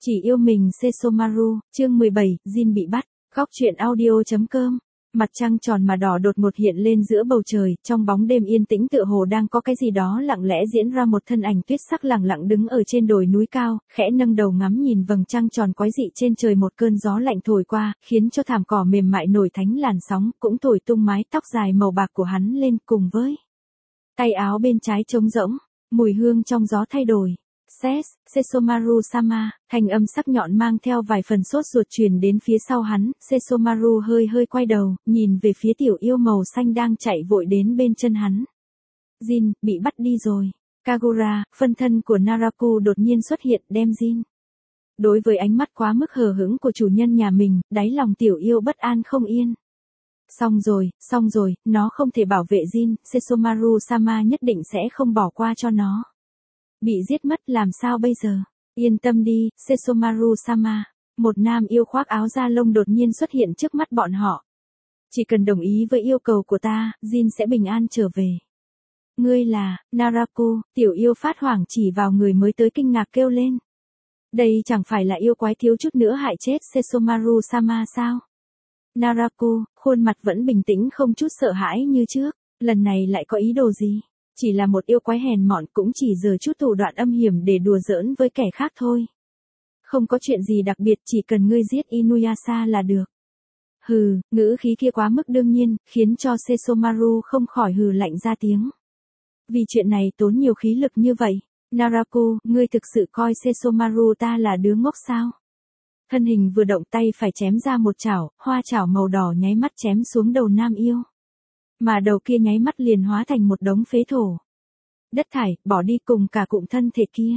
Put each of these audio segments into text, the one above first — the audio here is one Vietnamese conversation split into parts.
Chỉ yêu mình Sesomaru, chương 17, Jin bị bắt, góc truyện audio.com. Mặt trăng tròn mà đỏ đột ngột hiện lên giữa bầu trời, trong bóng đêm yên tĩnh tựa hồ đang có cái gì đó lặng lẽ diễn ra. Một thân ảnh tuyết sắc lẳng lặng đứng ở trên đồi núi cao, khẽ nâng đầu ngắm nhìn vầng trăng tròn quái dị trên trời. Một cơn gió lạnh thổi qua, khiến cho thảm cỏ mềm mại nổi thánh làn sóng, cũng thổi tung mái tóc dài màu bạc của hắn lên, cùng với tay áo bên trái trống rỗng, mùi hương trong gió thay đổi. Sesomaru-sama, thanh âm sắc nhọn mang theo vài phần sốt ruột truyền đến phía sau hắn. Sesomaru hơi quay đầu, nhìn về phía tiểu yêu màu xanh đang chạy vội đến bên chân hắn. Jin, bị bắt đi rồi. Kagura, phân thân của Naraku đột nhiên xuất hiện, đem Jin. Đối với ánh mắt quá mức hờ hững của chủ nhân nhà mình, đáy lòng tiểu yêu bất an không yên. Xong rồi, nó không thể bảo vệ Jin, Sesomaru-sama nhất định sẽ không bỏ qua cho nó. Bị giết mất làm sao bây giờ? Yên tâm đi, Sesomaru-sama. Một nam yêu khoác áo da lông đột nhiên xuất hiện trước mắt bọn họ. Chỉ cần đồng ý với yêu cầu của ta, Jin sẽ bình an trở về. Ngươi là, Naraku, tiểu yêu phát hoảng chỉ vào người mới tới kinh ngạc kêu lên. Đây chẳng phải là yêu quái thiếu chút nữa hại chết Sesomaru-sama sao? Naraku, khuôn mặt vẫn bình tĩnh không chút sợ hãi như trước, lần này lại có ý đồ gì? Chỉ là một yêu quái hèn mọn, cũng chỉ giở chút thủ đoạn âm hiểm để đùa giỡn với kẻ khác thôi. Không có chuyện gì đặc biệt, chỉ cần ngươi giết Inuyasha là được. Hừ, ngữ khí kia quá mức đương nhiên, khiến cho Sesomaru không khỏi hừ lạnh ra tiếng. Vì chuyện này tốn nhiều khí lực như vậy, Naraku, ngươi thực sự coi Sesomaru ta là đứa ngốc sao? Thân hình vừa động, tay phải chém ra một chảo, hoa chảo màu đỏ nháy mắt chém xuống đầu nam yêu. Mà đầu kia nháy mắt liền hóa thành một đống phế thổ. Đất thải, bỏ đi cùng cả cụm thân thể kia.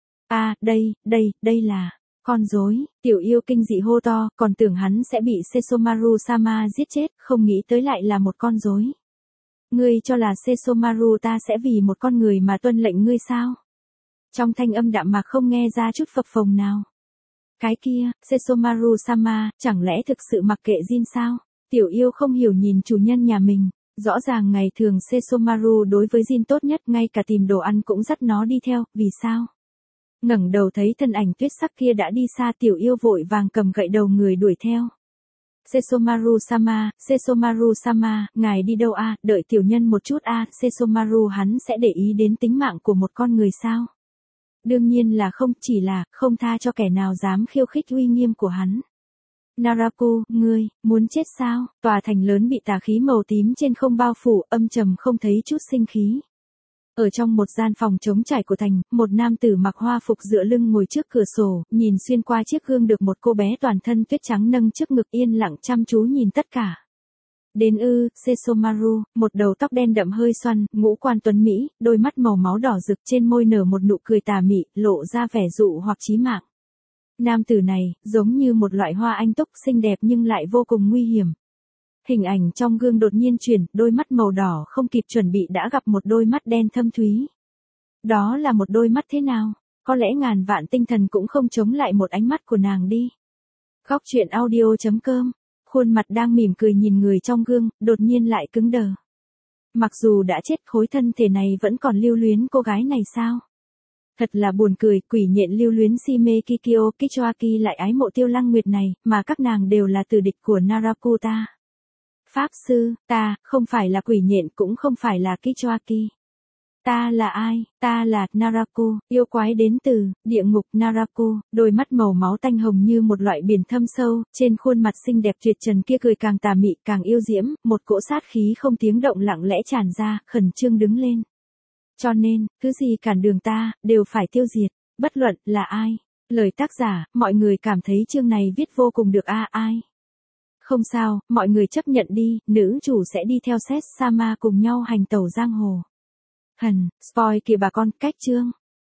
Đây là con rối. Tiểu yêu kinh dị hô to, còn tưởng hắn sẽ bị Sesomaru-sama giết chết, không nghĩ tới lại là một con rối. Ngươi cho là Sesomaru ta sẽ vì một con người mà tuân lệnh ngươi sao? Trong thanh âm đạm mạc không nghe ra chút phập phồng nào. Cái kia, Sesomaru-sama, chẳng lẽ thực sự mặc kệ Jin sao? Tiểu yêu không hiểu nhìn chủ nhân nhà mình. Rõ ràng ngày thường Sesomaru đối với Jin tốt nhất, ngay cả tìm đồ ăn cũng dắt nó đi theo, vì sao? Ngẩng đầu thấy thân ảnh tuyết sắc kia đã đi xa, tiểu yêu vội vàng cầm gậy đầu người đuổi theo. Sesomaru-sama, ngài đi đâu a? Đợi tiểu nhân một chút a. Sesomaru hắn sẽ để ý đến tính mạng của một con người sao? Đương nhiên là không, chỉ là không tha cho kẻ nào dám khiêu khích uy nghiêm của hắn. Naraku, ngươi, muốn chết sao? Tòa thành lớn bị tà khí màu tím trên không bao phủ, âm trầm không thấy chút sinh khí. Ở trong một gian phòng trống trải của thành, một nam tử mặc hoa phục dựa lưng ngồi trước cửa sổ, nhìn xuyên qua chiếc gương được một cô bé toàn thân tuyết trắng nâng trước ngực, yên lặng chăm chú nhìn tất cả. Đến Sesomaru, một đầu tóc đen đậm hơi xoăn, ngũ quan tuấn mỹ, đôi mắt màu máu đỏ rực, trên môi nở một nụ cười tà mị, lộ ra vẻ dụ hoặc chí mạng. Nam tử này, giống như một loại hoa anh túc, xinh đẹp nhưng lại vô cùng nguy hiểm. Hình ảnh trong gương đột nhiên chuyển, đôi mắt màu đỏ không kịp chuẩn bị đã gặp một đôi mắt đen thâm thúy. Đó là một đôi mắt thế nào? Có lẽ ngàn vạn tinh thần cũng không chống lại một ánh mắt của nàng đi. Góc truyện audio.com. Khuôn mặt đang mỉm cười nhìn người trong gương, đột nhiên lại cứng đờ. Mặc dù đã chết, khối thân thể này vẫn còn lưu luyến cô gái này sao? Thật là buồn cười, quỷ nhện lưu luyến Shime Kikyo Kichoaki lại ái mộ Tiêu Lăng Nguyệt này, mà các nàng đều là tử địch của Naraku ta. Pháp sư, ta, không phải là quỷ nhện cũng không phải là Kichoaki. Ta là ai? Ta là Naraku, yêu quái đến từ địa ngục. Naraku, đôi mắt màu máu tanh hồng như một loại biển thâm sâu, trên khuôn mặt xinh đẹp tuyệt trần kia cười càng tà mị càng yêu diễm, một cỗ sát khí không tiếng động lặng lẽ tràn ra, khẩn trương đứng lên. Cho nên, thứ gì cản đường ta, đều phải tiêu diệt, bất luận là ai. Lời tác giả, mọi người cảm thấy chương này viết vô cùng được ai? Không sao, mọi người chấp nhận đi, nữ chủ sẽ đi theo Sét Sama cùng nhau hành tẩu giang hồ. Spoil kìa bà con, cách chương.